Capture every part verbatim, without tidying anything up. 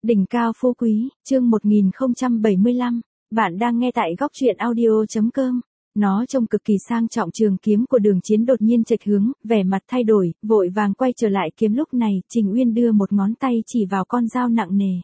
Đỉnh cao phú quý, chương một nghìn không trăm bảy mươi lăm, bạn đang nghe tại góc truyện audio chấm com. Nó trông cực kỳ sang trọng, trường kiếm của Đường Chiến đột nhiên chệch hướng, vẻ mặt thay đổi, vội vàng quay trở lại kiếm. Lúc này, Trình Uyên đưa một ngón tay chỉ vào con dao nặng nề.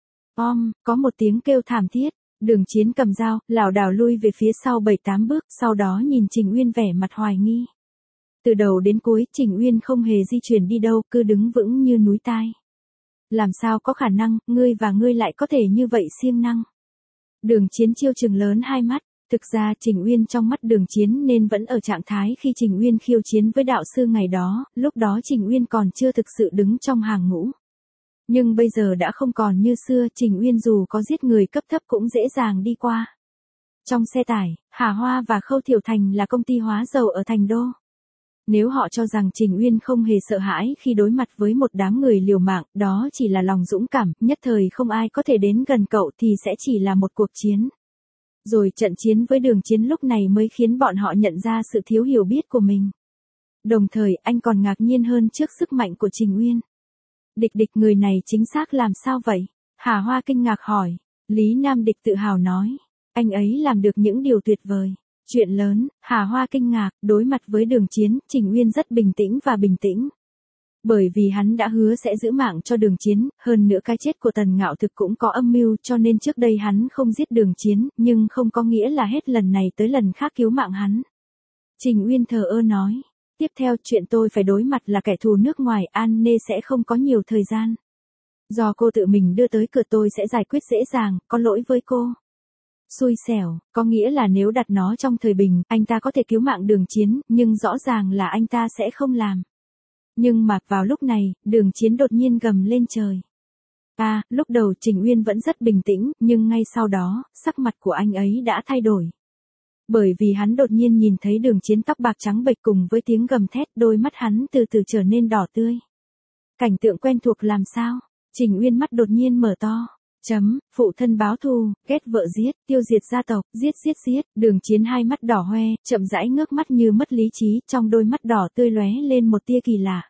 Om, có một tiếng kêu thảm thiết, Đường Chiến cầm dao, lảo đảo lui về phía sau bảy tám bước, sau đó nhìn Trình Uyên vẻ mặt hoài nghi. Từ đầu đến cuối, Trình Uyên không hề di chuyển đi đâu, cứ đứng vững như núi tai. Làm sao có khả năng, ngươi và ngươi lại có thể như vậy siêng năng. Đường Chiến chiêu trừng lớn hai mắt, thực ra Trình Uyên trong mắt Đường Chiến nên vẫn ở trạng thái khi Trình Uyên khiêu chiến với đạo sư ngày đó, lúc đó Trình Uyên còn chưa thực sự đứng trong hàng ngũ. Nhưng bây giờ đã không còn như xưa, Trình Uyên dù có giết người cấp thấp cũng dễ dàng đi qua. Trong xe tải, Hà Hoa và Khâu Thiểu Thành là công ty hóa dầu ở Thành Đô. Nếu họ cho rằng Trình Uyên không hề sợ hãi khi đối mặt với một đám người liều mạng, đó chỉ là lòng dũng cảm, nhất thời không ai có thể đến gần cậu thì sẽ chỉ là một cuộc chiến. Rồi trận chiến với Đường Chiến lúc này mới khiến bọn họ nhận ra sự thiếu hiểu biết của mình. Đồng thời anh còn ngạc nhiên hơn trước sức mạnh của Trình Uyên. Địch Địch, người này chính xác làm sao vậy? Hà Hoa kinh ngạc hỏi. Lý Nam Địch tự hào nói. Anh ấy làm được những điều tuyệt vời. Chuyện lớn, Hà Hoa kinh ngạc, đối mặt với Đường Chiến, Trình Uyên rất bình tĩnh và bình tĩnh. Bởi vì hắn đã hứa sẽ giữ mạng cho Đường Chiến, hơn nữa cái chết của Tần Ngạo Thực cũng có âm mưu, cho nên trước đây hắn không giết Đường Chiến, nhưng không có nghĩa là hết lần này tới lần khác cứu mạng hắn. Trình Uyên thờ ơ nói, tiếp theo chuyện tôi phải đối mặt là kẻ thù nước ngoài, An Nê sẽ không có nhiều thời gian. Do cô tự mình đưa tới cửa tôi sẽ giải quyết dễ dàng, có lỗi với cô. Xui xẻo, có nghĩa là nếu đặt nó trong thời bình, anh ta có thể cứu mạng Đường Chiến, nhưng rõ ràng là anh ta sẽ không làm. Nhưng mà, vào lúc này, Đường Chiến đột nhiên gầm lên trời. À, lúc đầu Trình Uyên vẫn rất bình tĩnh, nhưng ngay sau đó, sắc mặt của anh ấy đã thay đổi. Bởi vì hắn đột nhiên nhìn thấy Đường Chiến tóc bạc trắng bệch cùng với tiếng gầm thét, đôi mắt hắn từ từ trở nên đỏ tươi. Cảnh tượng quen thuộc làm sao? Trình Uyên mắt đột nhiên mở to. Chấm, phụ thân báo thù, ghét vợ giết, tiêu diệt gia tộc, giết giết giết, Đường Chiến hai mắt đỏ hoe, chậm rãi ngước mắt như mất lý trí, trong đôi mắt đỏ tươi lóe lên một tia kỳ lạ.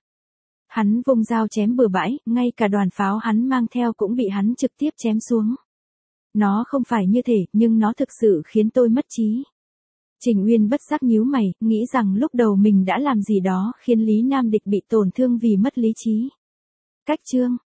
Hắn vung dao chém bừa bãi, ngay cả đoàn pháo hắn mang theo cũng bị hắn trực tiếp chém xuống. Nó không phải như thể, nhưng nó thực sự khiến tôi mất trí. Trình Uyên bất giác nhíu mày, nghĩ rằng lúc đầu mình đã làm gì đó khiến Lý Nam Địch bị tổn thương vì mất lý trí. Cách chương